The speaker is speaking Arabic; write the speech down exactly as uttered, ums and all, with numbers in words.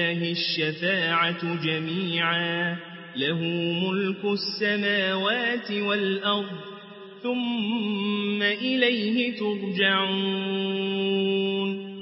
لله الشفاعة جميعا له ملك السماوات والأرض ثم إليه ترجعون